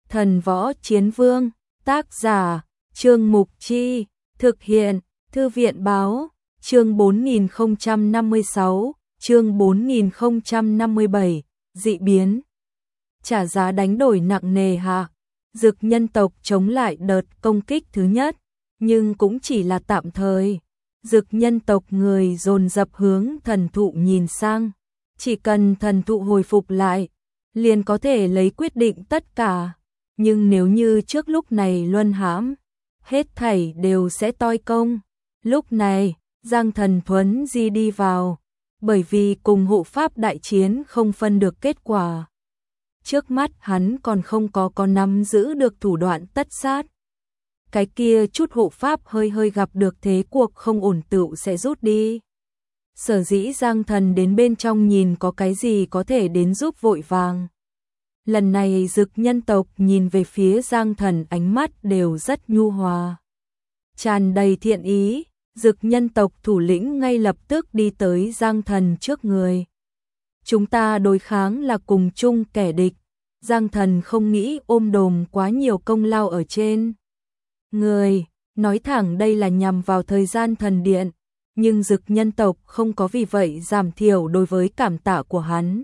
Thần Võ Chiến Vương, tác giả, Trương Mục Chi, thực hiện, Thư viện báo, chương 4056, chương 4057, dị biến. Trả giá đánh đổi nặng nề hạ, Dực nhân tộc chống lại đợt công kích thứ nhất, nhưng cũng chỉ là tạm thời. Dực nhân tộc người dồn dập hướng thần thụ nhìn sang, chỉ cần thần thụ hồi phục lại, liền có thể lấy quyết định tất cả. Nhưng nếu như trước lúc này luân hãm, hết thảy đều sẽ toi công. Lúc này, Giang Thần Thuấn Di đi vào, bởi vì cùng hộ pháp đại chiến không phân được kết quả. Trước mắt hắn còn không có nắm giữ được thủ đoạn tất sát. Cái kia chút hộ pháp hơi gặp được thế cuộc không ổn tựu sẽ rút đi. Sở dĩ Giang Thần đến bên trong nhìn có cái gì có thể đến giúp vội vàng. Lần này Dực nhân tộc nhìn về phía Giang Thần ánh mắt đều rất nhu hòa, tràn đầy thiện ý. Dực nhân tộc thủ lĩnh ngay lập tức đi tới Giang Thần trước người. Chúng ta đối kháng là cùng chung kẻ địch. Giang Thần không nghĩ ôm đồm quá nhiều công lao ở trên người, nói thẳng đây là nhằm vào thời gian thần điện, nhưng Dực nhân tộc không có vì vậy giảm thiểu đối với cảm tạ của hắn.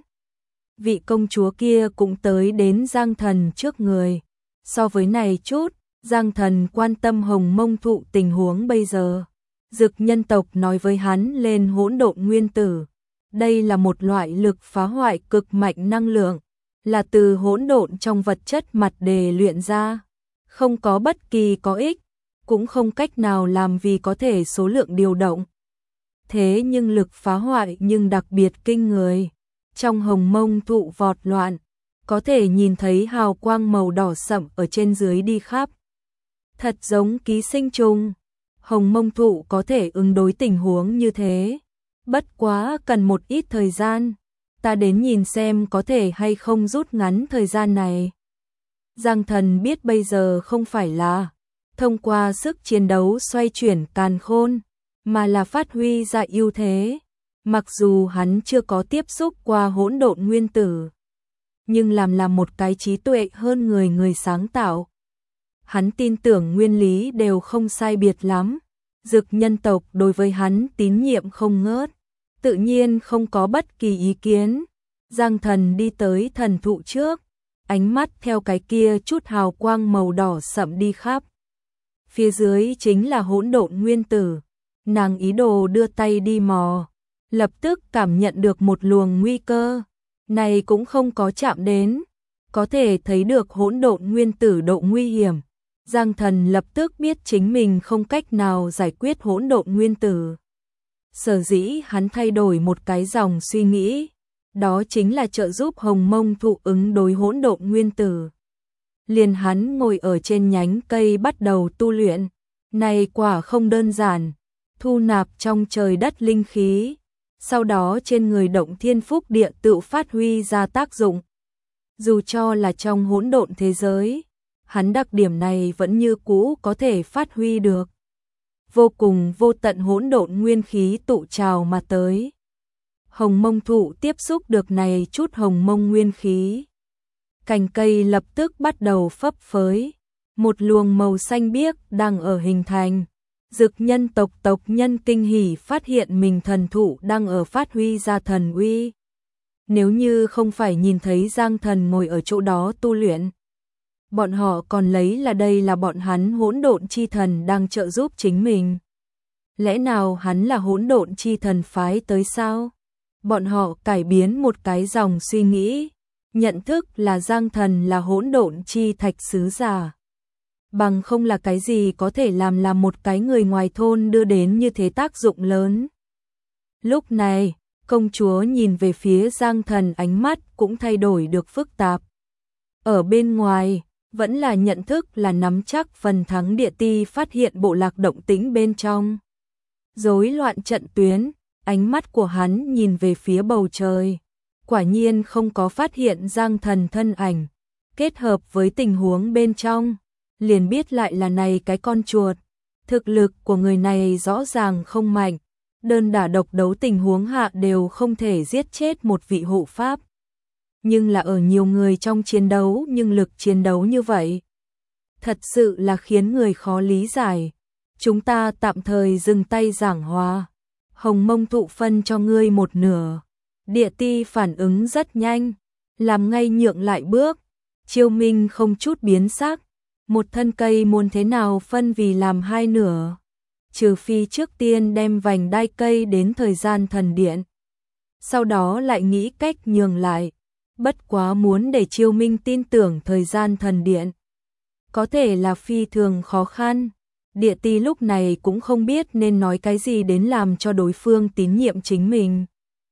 Vị công chúa kia cũng tới đến Giang Thần trước người. So với này chút, Giang Thần quan tâm Hồng Mông thụ tình huống bây giờ. Dực nhân tộc nói với hắn lên hỗn độn nguyên tử. Đây là một loại lực phá hoại cực mạnh năng lượng, là từ hỗn độn trong vật chất mặt đề luyện ra. Không có bất kỳ có ích, cũng không cách nào làm vì có thể số lượng điều động. Thế nhưng lực phá hoại nhưng đặc biệt kinh người. Trong Hồng Mông thụ vọt loạn, có thể nhìn thấy hào quang màu đỏ sẫm ở trên dưới đi khắp. Thật giống ký sinh trùng. Hồng Mông thụ có thể ứng đối tình huống như thế. Bất quá cần một ít thời gian. Ta đến nhìn xem có thể hay không rút ngắn thời gian này. Giang Thần biết bây giờ không phải là thông qua sức chiến đấu xoay chuyển càn khôn, mà là phát huy ra ưu thế. Mặc dù hắn chưa có tiếp xúc qua hỗn độn nguyên tử, nhưng làm một cái trí tuệ hơn người sáng tạo. Hắn tin tưởng nguyên lý đều không sai biệt lắm. Dực nhân tộc đối với hắn tín nhiệm không ngớt, tự nhiên không có bất kỳ ý kiến. Giang Thần đi tới thần thụ trước, ánh mắt theo cái kia chút hào quang màu đỏ sẫm đi khắp. Phía dưới chính là hỗn độn nguyên tử. Nàng ý đồ đưa tay đi mò, lập tức cảm nhận được một luồng nguy cơ. Này cũng không có chạm đến, có thể thấy được hỗn độn nguyên tử độ nguy hiểm. Giang Thần lập tức biết chính mình không cách nào giải quyết hỗn độn nguyên tử. Sở dĩ hắn thay đổi một cái dòng suy nghĩ, đó chính là trợ giúp Hồng Mông thụ ứng đối hỗn độn nguyên tử. Liền hắn ngồi ở trên nhánh cây bắt đầu tu luyện, này quả không đơn giản, thu nạp trong trời đất linh khí, sau đó trên người động thiên phúc địa tự phát huy ra tác dụng. Dù cho là trong hỗn độn thế giới, hắn đặc điểm này vẫn như cũ có thể phát huy được. Vô cùng vô tận hỗn độn nguyên khí tụ trào mà tới. Hồng Mông thụ tiếp xúc được này chút hồng mông nguyên khí. Cành cây lập tức bắt đầu phấp phới. Một luồng màu xanh biếc đang ở hình thành. Dực nhân tộc tộc nhân kinh hỉ phát hiện mình thần thụ đang ở phát huy ra thần uy. Nếu như không phải nhìn thấy Giang Thần ngồi ở chỗ đó tu luyện, bọn họ còn lấy là đây là bọn hắn hỗn độn chi thần đang trợ giúp chính mình. Lẽ nào hắn là hỗn độn chi thần phái tới sao? Bọn họ cải biến một cái dòng suy nghĩ, nhận thức là Giang Thần là hỗn độn chi thạch sứ giả. Bằng không là cái gì có thể làm một cái người ngoài thôn đưa đến như thế tác dụng lớn. Lúc này, công chúa nhìn về phía Giang Thần ánh mắt cũng thay đổi được phức tạp. Ở bên ngoài, vẫn là nhận thức là nắm chắc phần thắng địa ti phát hiện bộ lạc động tĩnh bên trong. Rối loạn trận tuyến, ánh mắt của hắn nhìn về phía bầu trời. Quả nhiên không có phát hiện Giang Thần thân ảnh. Kết hợp với tình huống bên trong, liền biết lại là này cái con chuột. Thực lực của người này rõ ràng không mạnh. Đơn đả độc đấu tình huống hạ đều không thể giết chết một vị hộ pháp. nhưng là ở nhiều người trong chiến đấu, nhưng lực chiến đấu như vậy thật sự là khiến người khó lý giải. Chúng ta tạm thời dừng tay giảng hòa. Hồng Mông Thụ phân cho ngươi một nửa. Địa Ti phản ứng rất nhanh, làm ngay nhượng lại bước. Chiêu Minh không chút biến sắc, một thân cây muốn thế nào phân vì làm hai nửa, trừ phi trước tiên đem vành đai cây đến thời gian thần điện, sau đó lại nghĩ cách nhường lại. Bất quá muốn để Chiêu Minh tin tưởng thời gian thần điện, có thể là phi thường khó khăn. Địa Ti lúc này cũng không biết nên nói cái gì đến làm cho đối phương tín nhiệm chính mình.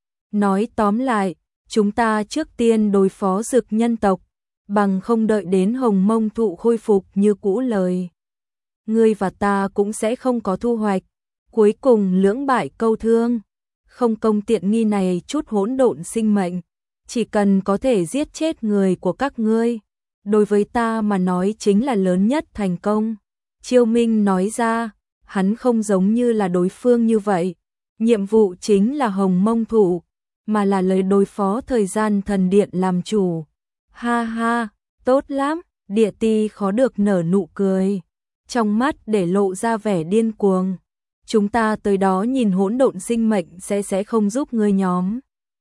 Nói tóm lại, chúng ta trước tiên đối phó Dực nhân tộc, bằng không đợi đến Hồng Mông Thụ khôi phục như cũ lời, ngươi và ta cũng sẽ không có thu hoạch, cuối cùng lưỡng bại câu thương. Không công tiện nghi này chút hỗn độn sinh mệnh, chỉ cần có thể giết chết người của các ngươi, đối với ta mà nói chính là lớn nhất thành công. Chiêu Minh nói ra, hắn không giống như là đối phương như vậy, nhiệm vụ chính là Hồng Mông Thụ, mà là lời đối phó thời gian thần điện làm chủ. Ha ha, tốt lắm. Địa Ti khó được nở nụ cười, trong mắt để lộ ra vẻ điên cuồng. Chúng ta tới đó nhìn hỗn độn sinh mệnh sẽ không giúp ngươi nhóm.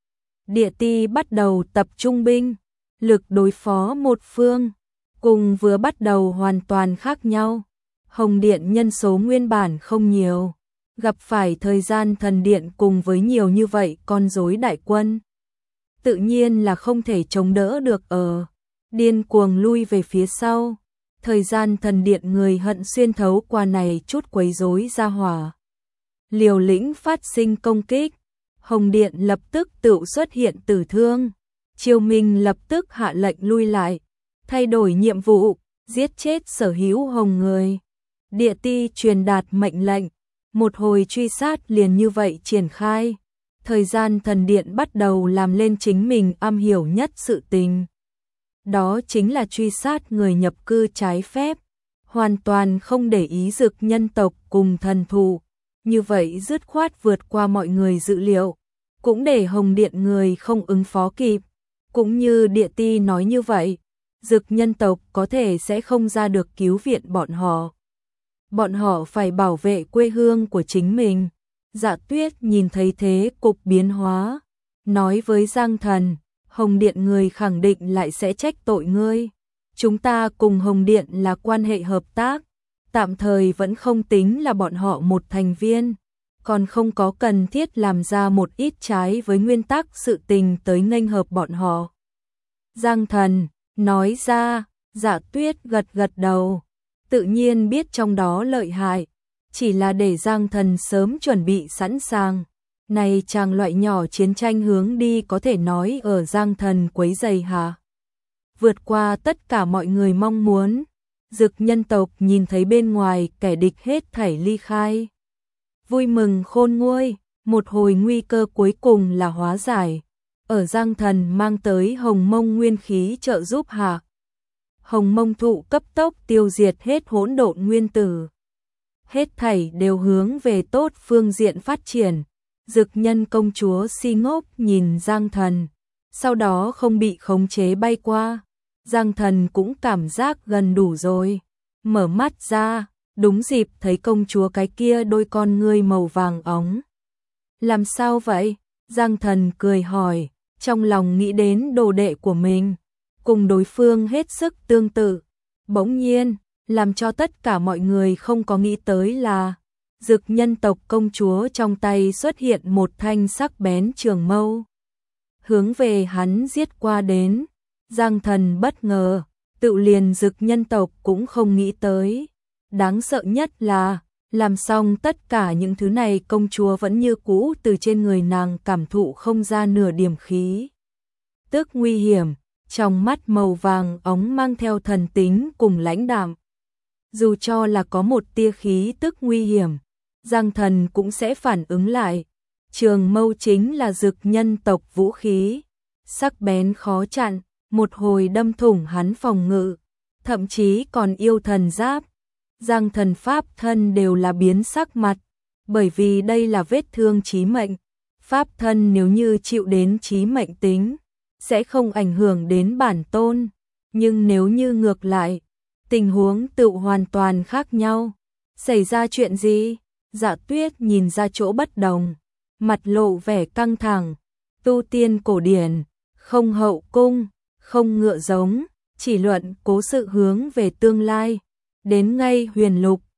Địa Ti bắt đầu tập trung binh, lực đối phó một phương, cùng vừa bắt đầu hoàn toàn khác nhau. Hồng Điện nhân số nguyên bản không nhiều, gặp phải thời gian thần điện cùng với nhiều như vậy con rối đại quân, tự nhiên là không thể chống đỡ được, điên cuồng lui về phía sau. Thời gian thần điện người hận xuyên thấu qua này chút quấy rối ra hỏa, liều lĩnh phát sinh công kích. Hồng Điện lập tức tự xuất hiện tử thương. Chiêu Minh lập tức hạ lệnh lui lại, thay đổi nhiệm vụ, giết chết sở hữu hồng người. Địa Ti truyền đạt mệnh lệnh, một hồi truy sát liền như vậy triển khai. Thời gian thần điện bắt đầu làm lên chính mình am hiểu nhất sự tình. Đó chính là truy sát người nhập cư trái phép, hoàn toàn không để ý Dực nhân tộc cùng thần thụ. Như vậy dứt khoát vượt qua mọi người dự liệu, cũng để Hồng Điện người không ứng phó kịp. Cũng như Địa Ti nói như vậy, Dực nhân tộc có thể sẽ không ra được cứu viện bọn họ. Bọn họ phải bảo vệ quê hương của chính mình. Dạ Tuyết nhìn thấy thế cục biến hóa, nói với Giang Thần, Hồng Điện người khẳng định lại sẽ trách tội ngươi. Chúng ta cùng Hồng Điện là quan hệ hợp tác, tạm thời vẫn không tính là bọn họ một thành viên, còn không có cần thiết làm ra một ít trái với nguyên tắc sự tình tới nghênh hợp bọn họ. Giang Thần nói ra. Dạ Tuyết gật gật đầu, tự nhiên biết trong đó lợi hại, chỉ là để Giang Thần sớm chuẩn bị sẵn sàng. Này chàng loại nhỏ chiến tranh hướng đi có thể nói ở Giang Thần quấy giày hả? Vượt qua tất cả mọi người mong muốn. Dực nhân tộc nhìn thấy bên ngoài kẻ địch hết thảy ly khai, vui mừng khôn nguôi. Một hồi nguy cơ cuối cùng là hóa giải, ở Giang Thần mang tới Hồng Mông nguyên khí trợ giúp hạ, Hồng Mông Thụ cấp tốc tiêu diệt hết hỗn độn nguyên tử. Hết thảy đều hướng về tốt phương diện phát triển. Dực nhân công chúa si ngốc nhìn Giang Thần, sau đó không bị khống chế bay qua. Giang Thần cũng cảm giác gần đủ rồi, mở mắt ra, đúng dịp thấy công chúa cái kia đôi con ngươi màu vàng óng. Làm sao vậy? Giang Thần cười hỏi, trong lòng nghĩ đến đồ đệ của mình, cùng đối phương hết sức tương tự. Bỗng nhiên, làm cho tất cả mọi người không có nghĩ tới là Dực nhân tộc công chúa trong tay xuất hiện một thanh sắc bén trường mâu, hướng về hắn giết qua đến. Giang Thần bất ngờ, tự liền Dực nhân tộc cũng không nghĩ tới. Đáng sợ nhất là, làm xong tất cả những thứ này công chúa vẫn như cũ từ trên người nàng cảm thụ không ra nửa điểm khí tức nguy hiểm, trong mắt màu vàng óng mang theo thần tính cùng lãnh đạm. Dù cho là có một tia khí tức nguy hiểm, Giang Thần cũng sẽ phản ứng lại. Trường mâu chính là Dực nhân tộc vũ khí, sắc bén khó chặn, một hồi đâm thủng hắn phòng ngự, thậm chí còn yêu thần giáp. Giang Thần pháp thân đều là biến sắc mặt, bởi vì đây là vết thương chí mệnh. Pháp thân nếu như chịu đến chí mệnh tính, sẽ không ảnh hưởng đến bản tôn, nhưng nếu như ngược lại, tình huống tự hoàn toàn khác nhau. Xảy ra chuyện gì? Dạ Tuyết nhìn ra chỗ bất đồng, mặt lộ vẻ căng thẳng. Tu tiên cổ điển, không hậu cung, không ngựa giống, chỉ luận cố sự hướng về tương lai. Đến ngay huyền lục,